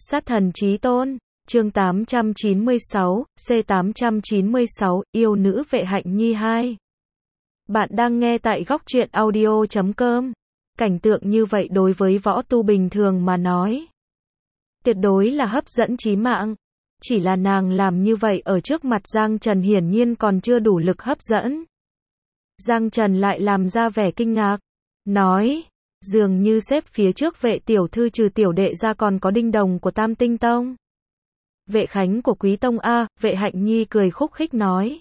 Sát thần chí tôn, chương 896, C896, yêu nữ vệ hạnh nhi 2. Bạn đang nghe tại góc truyện audio.com. Cảnh tượng như vậy đối với võ tu bình thường mà nói, tuyệt đối là hấp dẫn chí mạng. Chỉ là nàng làm như vậy ở trước mặt Giang Trần hiển nhiên còn chưa đủ lực hấp dẫn. Giang Trần lại làm ra vẻ kinh ngạc, nói, dường như xếp phía trước vệ tiểu thư trừ tiểu đệ ra còn có đinh đồng của Tam Tinh Tông. Vệ khánh của Quý Tông a, vệ hạnh nhi cười khúc khích nói.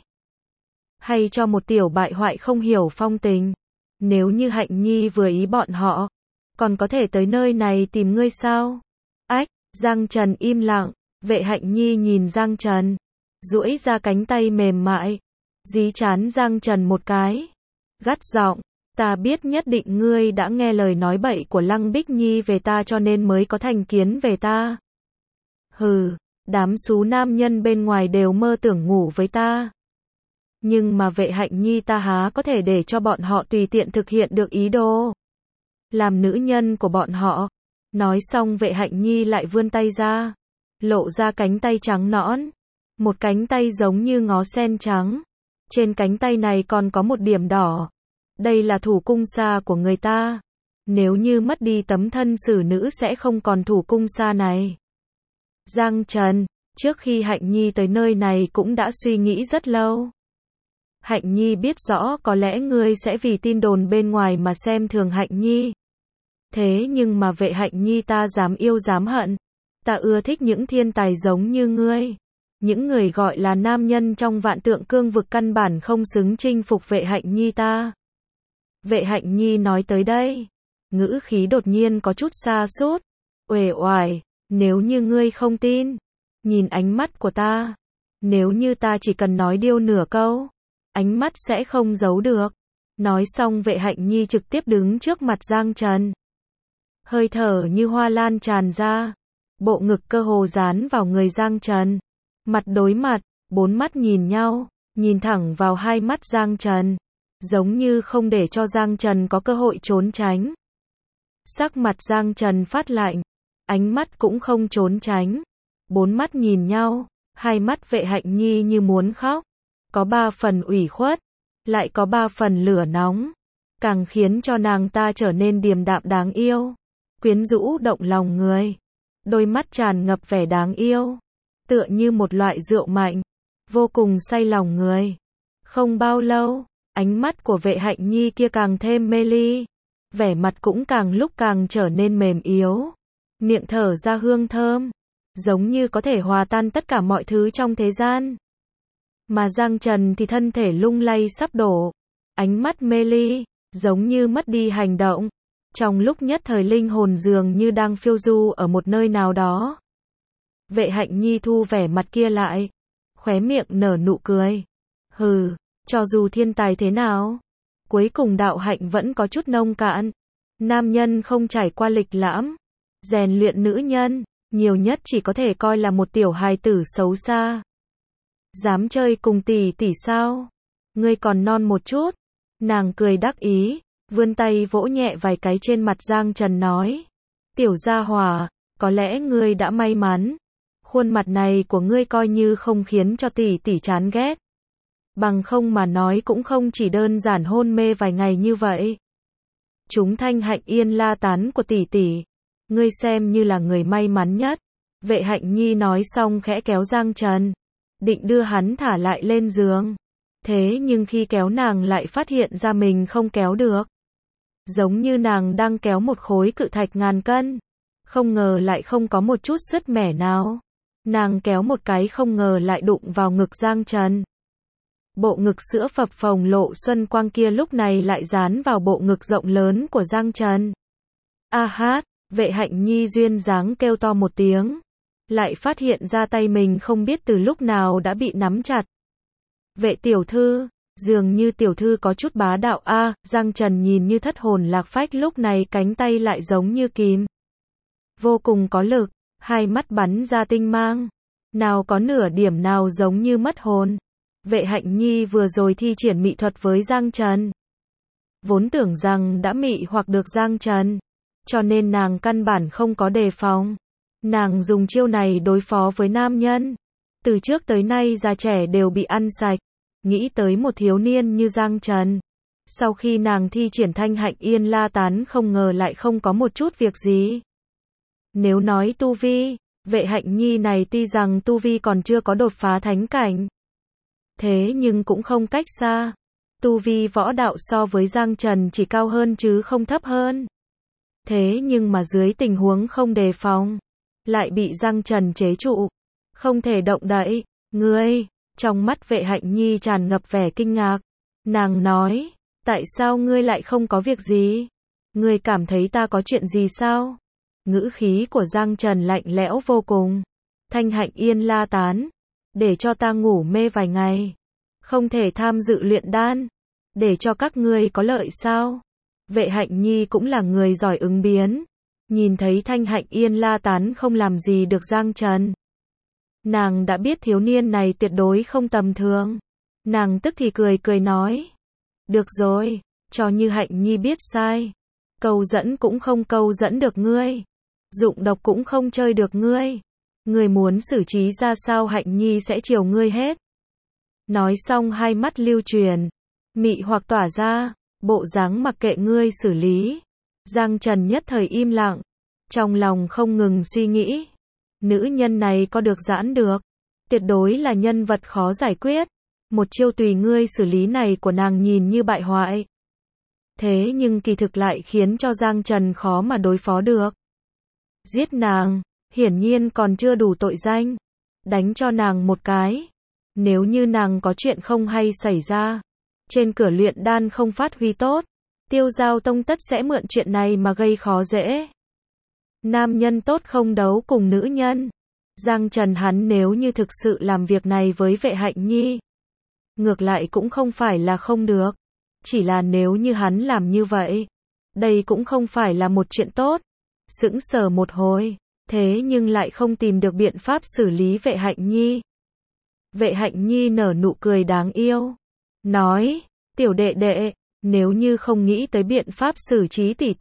Hay cho một tiểu bại hoại không hiểu phong tình. Nếu như hạnh nhi vừa ý bọn họ, còn có thể tới nơi này tìm ngươi sao? Ách, Giang Trần im lặng, vệ hạnh nhi nhìn Giang Trần, duỗi ra cánh tay mềm mại, dí trán Giang Trần một cái, gắt giọng, ta biết nhất định ngươi đã nghe lời nói bậy của Lăng Bích Nhi về ta cho nên mới có thành kiến về ta. Hừ, đám xú nam nhân bên ngoài đều mơ tưởng ngủ với ta. Nhưng mà vệ hạnh nhi ta há có thể để cho bọn họ tùy tiện thực hiện được ý đồ. Làm nữ nhân của bọn họ. Nói xong vệ hạnh nhi lại vươn tay ra, lộ ra cánh tay trắng nõn. Một cánh tay giống như ngó sen trắng. Trên cánh tay này còn có một điểm đỏ. Đây là thủ cung sa của người ta. Nếu như mất đi tấm thân xử nữ sẽ không còn thủ cung sa này. Giang Trần, trước khi hạnh nhi tới nơi này cũng đã suy nghĩ rất lâu. Hạnh nhi biết rõ có lẽ ngươi sẽ vì tin đồn bên ngoài mà xem thường hạnh nhi. Thế nhưng mà vệ hạnh nhi ta dám yêu dám hận. Ta ưa thích những thiên tài giống như ngươi. Những người gọi là nam nhân trong vạn tượng cương vực căn bản không xứng chinh phục vệ hạnh nhi ta. Vệ hạnh nhi nói tới đây, ngữ khí đột nhiên có chút sa sút, uể oải, nếu như ngươi không tin, nhìn ánh mắt của ta, nếu như ta chỉ cần nói điêu nửa câu, ánh mắt sẽ không giấu được. Nói xong vệ hạnh nhi trực tiếp đứng trước mặt Giang Trần. Hơi thở như hoa lan tràn ra, bộ ngực cơ hồ dán vào người Giang Trần. Mặt đối mặt, bốn mắt nhìn nhau, nhìn thẳng vào hai mắt Giang Trần, giống như không để cho Giang Trần có cơ hội trốn tránh. Sắc mặt Giang Trần phát lạnh, ánh mắt cũng không trốn tránh. Bốn mắt nhìn nhau, hai mắt vệ hạnh nhi như muốn khóc. Có 3 phần ủy khuất, lại có 3 phần lửa nóng. Càng khiến cho nàng ta trở nên điềm đạm đáng yêu, quyến rũ động lòng người. Đôi mắt tràn ngập vẻ đáng yêu, tựa như một loại rượu mạnh, vô cùng say lòng người. Không bao lâu, ánh mắt của vệ hạnh nhi kia càng thêm mê ly, vẻ mặt cũng càng lúc càng trở nên mềm yếu, miệng thở ra hương thơm, giống như có thể hòa tan tất cả mọi thứ trong thế gian. Mà Giang Trần thì thân thể lung lay sắp đổ, ánh mắt mê ly, giống như mất đi hành động. Trong lúc nhất thời linh hồn dường như đang phiêu du ở một nơi nào đó. Vệ hạnh nhi thu vẻ mặt kia lại, khóe miệng nở nụ cười. Hừ, cho dù thiên tài thế nào, cuối cùng đạo hạnh vẫn có chút nông cạn. Nam nhân không trải qua lịch lãm, rèn luyện nữ nhân, nhiều nhất chỉ có thể coi là một tiểu hài tử xấu xa. Dám chơi cùng tỷ tỷ sao? Ngươi còn non một chút. Nàng cười đắc ý, vươn tay vỗ nhẹ vài cái trên mặt Giang Trần nói. Tiểu gia hỏa, có lẽ ngươi đã may mắn. Khuôn mặt này của ngươi coi như không khiến cho tỷ tỷ chán ghét. Bằng không mà nói cũng không chỉ đơn giản hôn mê vài ngày như vậy. Chúng thanh hạnh yên la tán của tỷ tỷ. Ngươi xem như là người may mắn nhất. Vệ hạnh nhi nói xong khẽ kéo Giang Trần, định đưa hắn thả lại lên giường. Thế nhưng khi kéo nàng lại phát hiện ra mình không kéo được. Giống như nàng đang kéo một khối cự thạch ngàn cân. Không ngờ lại không có một chút sứt mẻ nào. Nàng kéo một cái không ngờ lại đụng vào ngực Giang Trần. Bộ ngực sữa phập phồng lộ xuân quang kia lúc này lại dán vào bộ ngực rộng lớn của Giang Trần. A hát, vệ hạnh nhi duyên dáng kêu to một tiếng. Lại phát hiện ra tay mình không biết từ lúc nào đã bị nắm chặt. Vệ tiểu thư, dường như tiểu thư có chút bá đạo a. Giang Trần nhìn như thất hồn lạc phách lúc này cánh tay lại giống như kìm. Vô cùng có lực, hai mắt bắn ra tinh mang. Nào có nửa điểm nào giống như mất hồn. Vệ hạnh nhi vừa rồi thi triển mị thuật với Giang Trần. Vốn tưởng rằng đã mị hoặc được Giang Trần. Cho nên nàng căn bản không có đề phòng. Nàng dùng chiêu này đối phó với nam nhân. Từ trước tới nay già trẻ đều bị ăn sạch. Nghĩ tới một thiếu niên như Giang Trần. Sau khi nàng thi triển thanh hạnh yên la tán không ngờ lại không có một chút việc gì. Nếu nói tu vi, Vệ Hạnh Nhi này tuy rằng tu vi còn chưa có đột phá thánh cảnh. Thế nhưng cũng không cách xa. Tu vi võ đạo so với Giang Trần chỉ cao hơn chứ không thấp hơn. Thế nhưng mà dưới tình huống không đề phòng, lại bị Giang Trần chế trụ. Không thể động đậy. Ngươi, trong mắt Vệ Hạnh Nhi tràn ngập vẻ kinh ngạc. Nàng nói, tại sao ngươi lại không có việc gì? Ngươi cảm thấy ta có chuyện gì sao? Ngữ khí của Giang Trần lạnh lẽo vô cùng. Thanh hạnh yên la tán. Để cho ta ngủ mê vài ngày. Không thể tham dự luyện đan. Để cho các ngươi có lợi sao? Vệ Hạnh Nhi cũng là người giỏi ứng biến. Nhìn thấy thanh hạnh yên la tán không làm gì được Giang Trần. Nàng đã biết thiếu niên này tuyệt đối không tầm thường. Nàng tức thì cười cười nói. Được rồi, cho như Hạnh Nhi biết sai. Câu dẫn cũng không câu dẫn được ngươi. Dụng độc cũng không chơi được ngươi. Ngươi muốn xử trí ra sao Hạnh Nhi sẽ chiều ngươi hết. Nói xong hai mắt lưu truyền. Mị hoặc tỏa ra. Bộ dáng mặc kệ ngươi xử lý. Giang Trần nhất thời im lặng. Trong lòng không ngừng suy nghĩ. Nữ nhân này có được giãn được. Tuyệt đối là nhân vật khó giải quyết. Một chiêu tùy ngươi xử lý này của nàng nhìn như bại hoại. Thế nhưng kỳ thực lại khiến cho Giang Trần khó mà đối phó được. Giết nàng, hiển nhiên còn chưa đủ tội danh. Đánh cho nàng một cái. Nếu như nàng có chuyện không hay xảy ra, trên cửa luyện đan không phát huy tốt, Tiêu Giao Tông tất sẽ mượn chuyện này mà gây khó dễ. Nam nhân tốt không đấu cùng nữ nhân. Giang Trần hắn nếu như thực sự làm việc này với Vệ Hạnh Nhi, ngược lại cũng không phải là không được. Chỉ là nếu như hắn làm như vậy, đây cũng không phải là một chuyện tốt. Sững sờ một hồi, thế nhưng lại không tìm được biện pháp xử lý Vệ Hạnh Nhi. Vệ Hạnh Nhi nở nụ cười đáng yêu. Nói, tiểu đệ đệ, nếu như không nghĩ tới biện pháp xử trí tỷ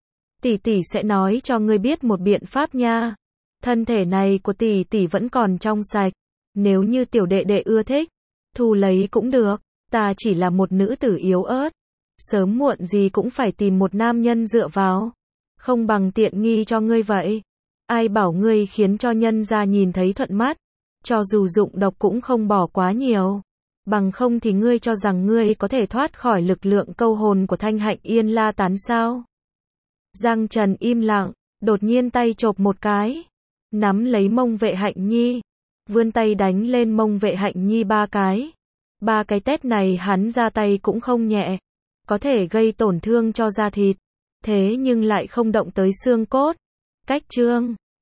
tỷ sẽ nói cho ngươi biết một biện pháp nha. Thân thể này của tỷ tỷ vẫn còn trong sạch. Nếu như tiểu đệ đệ ưa thích, thu lấy cũng được. Ta chỉ là một nữ tử yếu ớt. Sớm muộn gì cũng phải tìm một nam nhân dựa vào. Không bằng tiện nghi cho ngươi vậy. Ai bảo ngươi khiến cho nhân gia nhìn thấy thuận mắt. Cho dù dụng độc cũng không bỏ quá nhiều. Bằng không thì ngươi cho rằng ngươi có thể thoát khỏi lực lượng câu hồn của thanh hạnh yên la tán sao? Giang Trần im lặng, đột nhiên tay chộp một cái. Nắm lấy mông Vệ Hạnh Nhi. Vươn tay đánh lên mông Vệ Hạnh Nhi 3 cái. 3 cái tét này hắn ra tay cũng không nhẹ. Có thể gây tổn thương cho da thịt. Thế nhưng lại không động tới xương cốt. Cách chương